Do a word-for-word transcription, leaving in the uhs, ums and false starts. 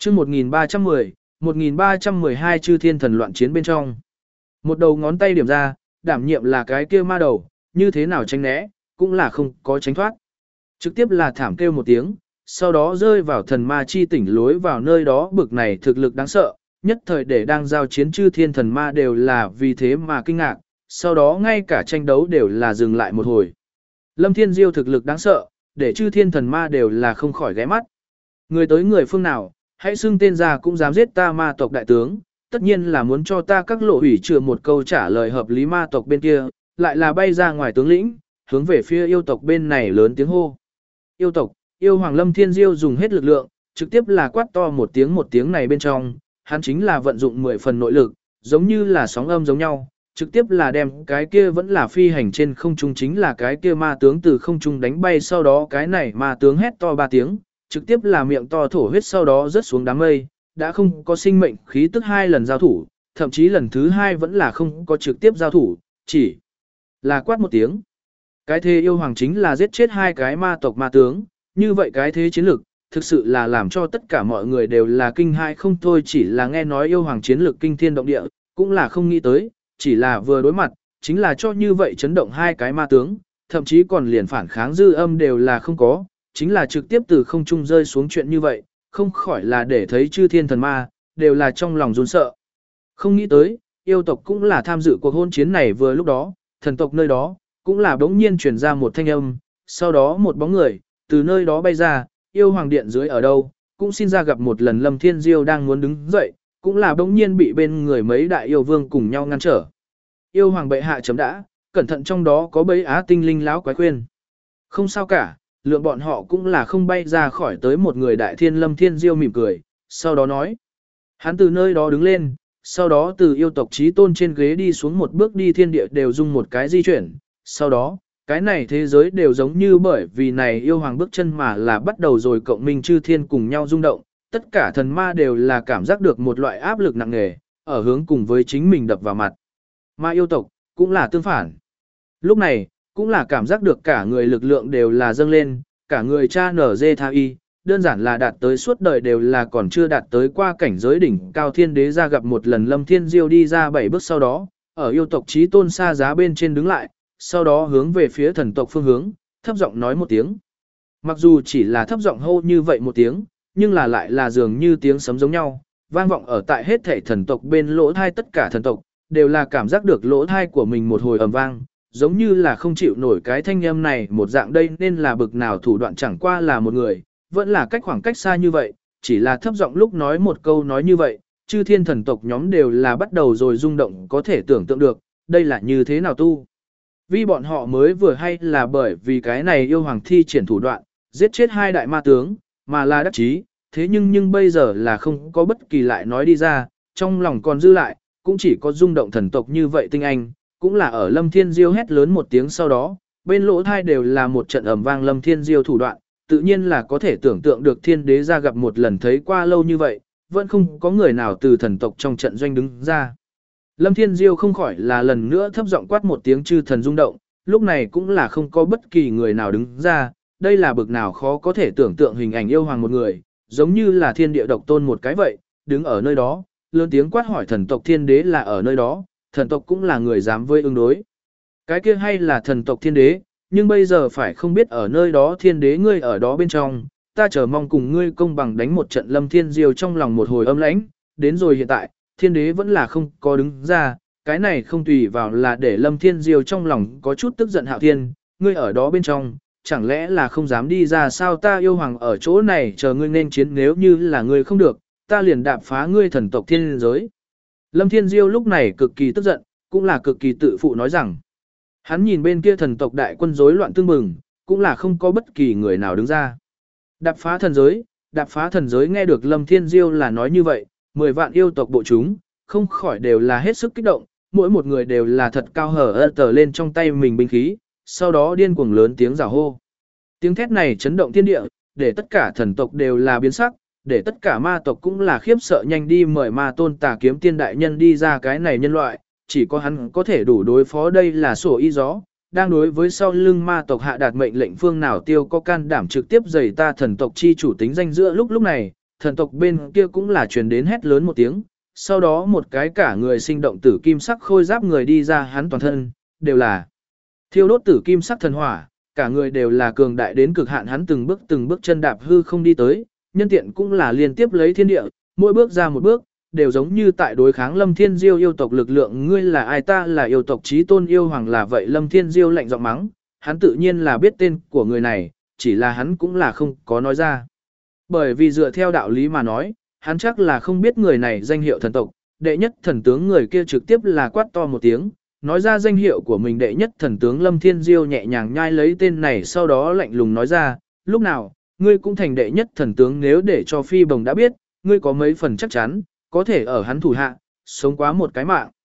chương một nghìn ba trăm mười, một nghìn ba trăm mười hai chư thiên thần loạn chiến bên trong. Một đầu ngón tay điểm ra, đảm nhiệm là cái kia ma đầu, như thế nào tránh né, cũng là không có tránh thoát. Trực tiếp là thảm kêu một tiếng, sau đó rơi vào thần ma chi tỉnh lối vào nơi đó bực này thực lực đáng sợ, nhất thời để đang giao chiến chư thiên thần ma đều là vì thế mà kinh ngạc, sau đó ngay cả tranh đấu đều là dừng lại một hồi. Lâm Thiên Diêu thực lực đáng sợ, để chư thiên thần ma đều là không khỏi ghé mắt. Người tới người phương nào, hãy xưng tên ra cũng dám giết ta ma tộc đại tướng, tất nhiên là muốn cho ta các lộ hủy trừ một câu trả lời hợp lý. Ma tộc bên kia, lại là bay ra ngoài tướng lĩnh, hướng về phía yêu tộc bên này lớn tiếng hô. Yêu tộc, yêu hoàng Lâm Thiên Diêu dùng hết lực lượng, trực tiếp là quát to một tiếng một tiếng này bên trong, hắn chính là vận dụng mười phần nội lực, giống như là sóng âm giống nhau, trực tiếp là đem cái kia vẫn là phi hành trên không trung chính là cái kia ma tướng từ không trung đánh bay, sau đó cái này ma tướng hét to ba tiếng, trực tiếp là miệng to thổ huyết, sau đó rớt xuống đám mây, đã không có sinh mệnh khí tức hai lần giao thủ, thậm chí lần thứ hai vẫn là không có trực tiếp giao thủ, chỉ là quát một tiếng. Cái thế yêu hoàng chính là giết chết hai cái ma tộc ma tướng, như vậy cái thế chiến lực, thực sự là làm cho tất cả mọi người đều là kinh hãi không thôi, chỉ là nghe nói yêu hoàng chiến lực kinh thiên động địa, cũng là không nghĩ tới, chỉ là vừa đối mặt, chính là cho như vậy chấn động hai cái ma tướng, thậm chí còn liền phản kháng dư âm đều là không có, chính là trực tiếp từ không trung rơi xuống chuyện như vậy, không khỏi là để thấy chư thiên thần ma, đều là trong lòng run sợ. Không nghĩ tới, yêu tộc cũng là tham dự cuộc hôn chiến này vừa lúc đó, thần tộc nơi đó, cũng là bỗng nhiên truyền ra một thanh âm, sau đó một bóng người, từ nơi đó bay ra, yêu hoàng điện dưới ở đâu, cũng xin ra gặp một lần. Lâm Thiên Diêu đang muốn đứng dậy, cũng là bỗng nhiên bị bên người mấy đại yêu vương cùng nhau ngăn trở. Yêu hoàng bệ hạ chấm đã, cẩn thận trong đó có bấy á tinh linh láo quái khuyên. Không sao cả, lượng bọn họ cũng là không bay ra khỏi tới một người đại thiên. Lâm Thiên Diêu mỉm cười, sau đó nói. Hắn từ nơi đó đứng lên, sau đó từ yêu tộc chí tôn trên ghế đi xuống một bước đi, thiên địa đều dung một cái di chuyển, sau đó, cái này thế giới đều giống như bởi vì này yêu hoàng bước chân mà là bắt đầu rồi cộng minh chư thiên cùng nhau rung động, tất cả thần ma đều là cảm giác được một loại áp lực nặng nề, ở hướng cùng với chính mình đập vào mặt. Ma yêu tộc, cũng là tương phản. Lúc này, cũng là cảm giác được cả người lực lượng đều là dâng lên, cả người cha nở dê tha y, đơn giản là đạt tới suốt đời đều là còn chưa đạt tới qua cảnh giới đỉnh cao thiên đế ra gặp một lần. Lâm Thiên Diêu đi ra bảy bước sau đó, ở yêu tộc chí tôn xa giá bên trên đứng lại, sau đó hướng về phía thần tộc phương hướng, thấp giọng nói một tiếng. Mặc dù chỉ là thấp giọng hô như vậy một tiếng, nhưng là lại là dường như tiếng sấm giống nhau, vang vọng ở tại hết thảy thần tộc bên lỗ thai. Tất cả thần tộc đều là cảm giác được lỗ thai của mình một hồi ầm vang, giống như là không chịu nổi cái thanh âm này một dạng. Đây nên là bực nào thủ đoạn, chẳng qua là một người, vẫn là cách khoảng cách xa như vậy, chỉ là thấp giọng lúc nói một câu nói như vậy, chư thiên thần tộc nhóm đều là bắt đầu rồi rung động, có thể tưởng tượng được, đây là như thế nào tu. Vì bọn họ mới vừa hay là bởi vì cái này yêu hoàng thi triển thủ đoạn, giết chết hai đại ma tướng, mà là đắc chí, thế nhưng nhưng bây giờ là không có bất kỳ lại nói đi ra, trong lòng còn dư lại, cũng chỉ có rung động thần tộc như vậy tinh anh, cũng là ở Lâm Thiên Diêu hét lớn một tiếng sau đó, bên lỗ thai đều là một trận ầm vang. Lâm Thiên Diêu thủ đoạn, tự nhiên là có thể tưởng tượng được thiên đế ra gặp một lần thấy qua lâu như vậy, vẫn không có người nào từ thần tộc trong trận doanh đứng ra. Lâm Thiên Diêu không khỏi là lần nữa thấp giọng quát một tiếng chư thần rung động, lúc này cũng là không có bất kỳ người nào đứng ra, đây là bực nào khó có thể tưởng tượng hình ảnh yêu hoàng một người, giống như là thiên địa độc tôn một cái vậy, đứng ở nơi đó, lớn tiếng quát hỏi thần tộc thiên đế là ở nơi đó, thần tộc cũng là người dám với ứng đối. Cái kia hay là thần tộc thiên đế, nhưng bây giờ phải không biết ở nơi đó thiên đế ngươi ở đó bên trong, ta chờ mong cùng ngươi công bằng đánh một trận. Lâm Thiên Diêu trong lòng một hồi âm lãnh, đến rồi hiện tại, thiên đế vẫn là không có đứng ra, cái này không tùy vào là để Lâm Thiên Diêu trong lòng có chút tức giận. Hạo Thiên, ngươi ở đó bên trong, chẳng lẽ là không dám đi ra sao? Ta yêu hoàng ở chỗ này chờ ngươi nên chiến, nếu như là ngươi không được, ta liền đạp phá ngươi thần tộc thiên giới. Lâm Thiên Diêu lúc này cực kỳ tức giận, cũng là cực kỳ tự phụ nói rằng, hắn nhìn bên kia thần tộc đại quân rối loạn tương bừng, cũng là không có bất kỳ người nào đứng ra. Đạp phá thần giới, đạp phá thần giới. Nghe được Lâm Thiên Diêu là nói như vậy, mười vạn yêu tộc bộ chúng, không khỏi đều là hết sức kích động, mỗi một người đều là thật cao hở ơ tờ lên trong tay mình binh khí, sau đó điên cuồng lớn tiếng rào hô. Tiếng thét này chấn động thiên địa, để tất cả thần tộc đều là biến sắc, để tất cả ma tộc cũng là khiếp sợ. Nhanh đi mời ma tôn Tà Kiếm Tiên đại nhân đi ra, cái này nhân loại, chỉ có hắn có thể đủ đối phó. Đây là sổ y gió, đang đối với sau lưng ma tộc hạ đạt mệnh lệnh, phương nào tiêu có can đảm trực tiếp giày ta thần tộc chi chủ tính danh. Giữa lúc lúc này, thần tộc bên kia cũng là truyền đến hét lớn một tiếng, sau đó một cái cả người sinh động tử kim sắc khôi giáp người đi ra hắn toàn thân, đều là thiêu đốt tử kim sắc thần hỏa, cả người đều là cường đại đến cực hạn hắn từng bước từng bước chân đạp hư không đi tới, nhân tiện cũng là liên tiếp lấy thiên địa, mỗi bước ra một bước, đều giống như tại đối kháng Lâm Thiên Diêu yêu tộc lực lượng ngươi là ai ta là yêu tộc chí tôn yêu hoàng là vậy Lâm Thiên Diêu lạnh giọng mắng, hắn tự nhiên là biết tên của người này, chỉ là hắn cũng là không có nói ra. Bởi vì dựa theo đạo lý mà nói, hắn chắc là không biết người này danh hiệu thần tộc, đệ nhất thần tướng người kia trực tiếp là quát to một tiếng, nói ra danh hiệu của mình đệ nhất thần tướng Lâm Thiên Diêu nhẹ nhàng nhai lấy tên này sau đó lạnh lùng nói ra, lúc nào, ngươi cũng thành đệ nhất thần tướng nếu để cho Phi Bồng đã biết, ngươi có mấy phần chắc chắn, có thể ở hắn thủ hạ, sống quá một cái mạng.